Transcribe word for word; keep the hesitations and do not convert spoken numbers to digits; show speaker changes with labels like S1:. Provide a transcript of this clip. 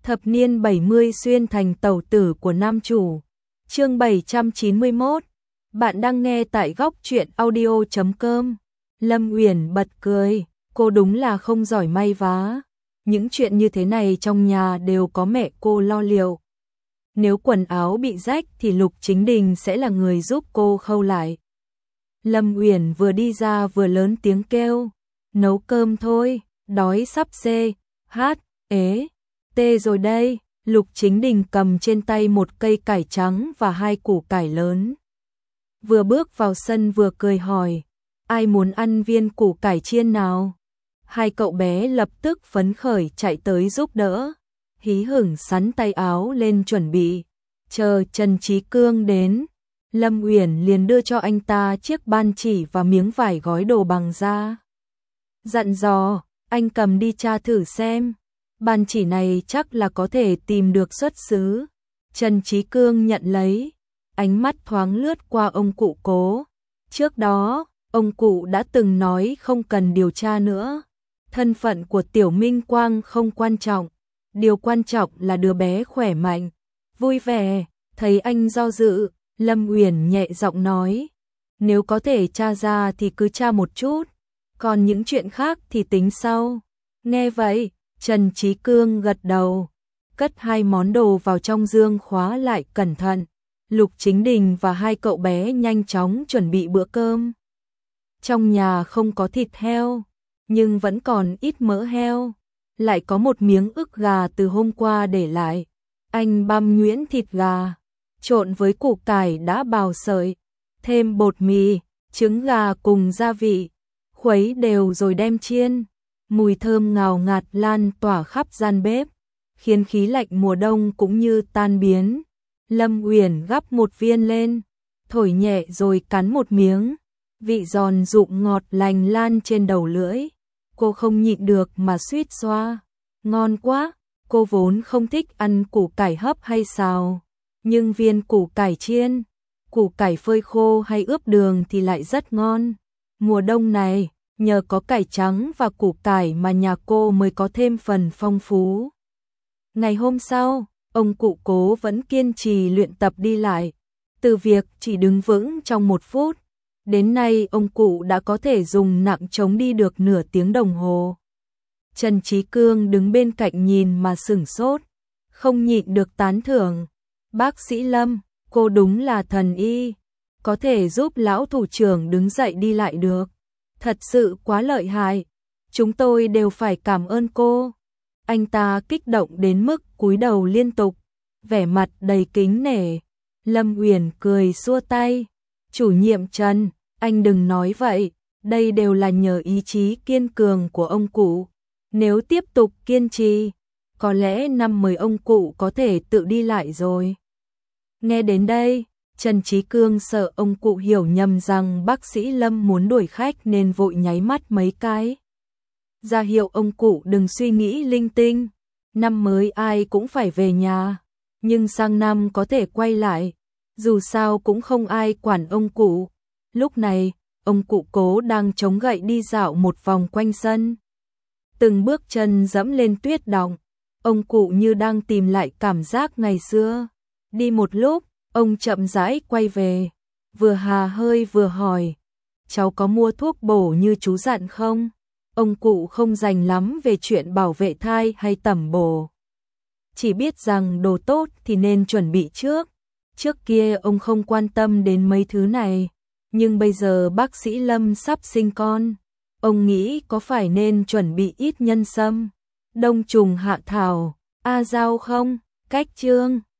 S1: Thập niên bảy mươi xuyên thành tẩu tử của nam chủ. Chương bảy trăm chín mươi mốt. Bạn đang nghe tại góc truyện audio chấm com. Lâm Uyển bật cười, cô đúng là không giỏi may vá. Những chuyện như thế này trong nhà đều có mẹ cô lo liệu. Nếu quần áo bị rách thì Lục Chính Đình sẽ là người giúp cô khâu lại. Lâm Uyển vừa đi ra vừa lớn tiếng kêu, nấu cơm thôi, đói sắp xê, hát, ế, tê rồi đây. Lục Chính Đình cầm trên tay một cây cải trắng và hai củ cải lớn. Vừa bước vào sân vừa cười hỏi, ai muốn ăn viên củ cải chiên nào? Hai cậu bé lập tức phấn khởi chạy tới giúp đỡ, hí hửng sắn tay áo lên chuẩn bị. Chờ Trần Trí Cương đến, Lâm Uyển liền đưa cho anh ta chiếc ban chỉ và miếng vải gói đồ bằng da. Dặn dò, anh cầm đi tra thử xem. Ban chỉ này chắc là có thể tìm được xuất xứ. Trần Trí Cương nhận lấy, ánh mắt thoáng lướt qua ông cụ Cố. Trước đó, ông cụ đã từng nói không cần điều tra nữa. Thân phận của Tiểu Minh Quang không quan trọng, điều quan trọng là đứa bé khỏe mạnh, vui vẻ. Thấy anh do dự, Lâm Uyển nhẹ giọng nói, nếu có thể tra ra thì cứ tra một chút, còn những chuyện khác thì tính sau. Nghe vậy, Trần Trí Cương gật đầu, cất hai món đồ vào trong dương khóa lại cẩn thận. Lục Chính Đình và hai cậu bé nhanh chóng chuẩn bị bữa cơm. Trong nhà không có thịt heo, nhưng vẫn còn ít mỡ heo, lại có một miếng ức gà từ hôm qua để lại. Anh băm nhuyễn thịt gà, trộn với củ cải đã bào sợi, thêm bột mì, trứng gà cùng gia vị, khuấy đều rồi đem chiên. Mùi thơm ngào ngạt lan tỏa khắp gian bếp, khiến khí lạnh mùa đông cũng như tan biến. Lâm Uyển gắp một viên lên, thổi nhẹ rồi cắn một miếng, vị giòn rụm ngọt lành lan trên đầu lưỡi. Cô không nhịn được mà suýt xoa, ngon quá. Cô vốn không thích ăn củ cải hấp hay xào, nhưng viên củ cải chiên, củ cải phơi khô hay ướp đường thì lại rất ngon. Mùa đông này, nhờ có cải trắng và củ cải mà nhà cô mới có thêm phần phong phú. Ngày hôm sau, ông cụ Cố vẫn kiên trì luyện tập đi lại. Từ việc chỉ đứng vững trong một phút, đến nay ông cụ đã có thể dùng nặng chống đi được nửa tiếng đồng hồ. Trần Trí Cương đứng bên cạnh nhìn mà sửng sốt, không nhịn được tán thưởng. Bác sĩ Lâm, cô đúng là thần y, có thể giúp lão thủ trưởng đứng dậy đi lại được. Thật sự quá lợi hại, chúng tôi đều phải cảm ơn cô. Anh ta kích động đến mức cúi đầu liên tục, vẻ mặt đầy kính nể. Lâm Uyển cười xua tay, chủ nhiệm Trần, anh đừng nói vậy, đây đều là nhờ ý chí kiên cường của ông cụ. Nếu tiếp tục kiên trì, có lẽ năm mười ông cụ có thể tự đi lại rồi. Nghe đến đây, Trần Trí Cương sợ ông cụ hiểu nhầm rằng bác sĩ Lâm muốn đuổi khách nên vội nháy mắt mấy cái, ra hiệu ông cụ đừng suy nghĩ linh tinh. Năm mới ai cũng phải về nhà, nhưng sang năm có thể quay lại, dù sao cũng không ai quản ông cụ. Lúc này, ông cụ Cố đang chống gậy đi dạo một vòng quanh sân. Từng bước chân dẫm lên tuyết đọng, ông cụ như đang tìm lại cảm giác ngày xưa. Đi một lúc, ông chậm rãi quay về, vừa hà hơi vừa hỏi, cháu có mua thuốc bổ như chú dặn không? Ông cụ không rành lắm về chuyện bảo vệ thai hay tẩm bổ, chỉ biết rằng đồ tốt thì nên chuẩn bị trước. Trước kia ông không quan tâm đến mấy thứ này, nhưng bây giờ bác sĩ Lâm sắp sinh con, ông nghĩ có phải nên chuẩn bị ít nhân sâm, đông trùng hạ thảo, a dao không? Cách chương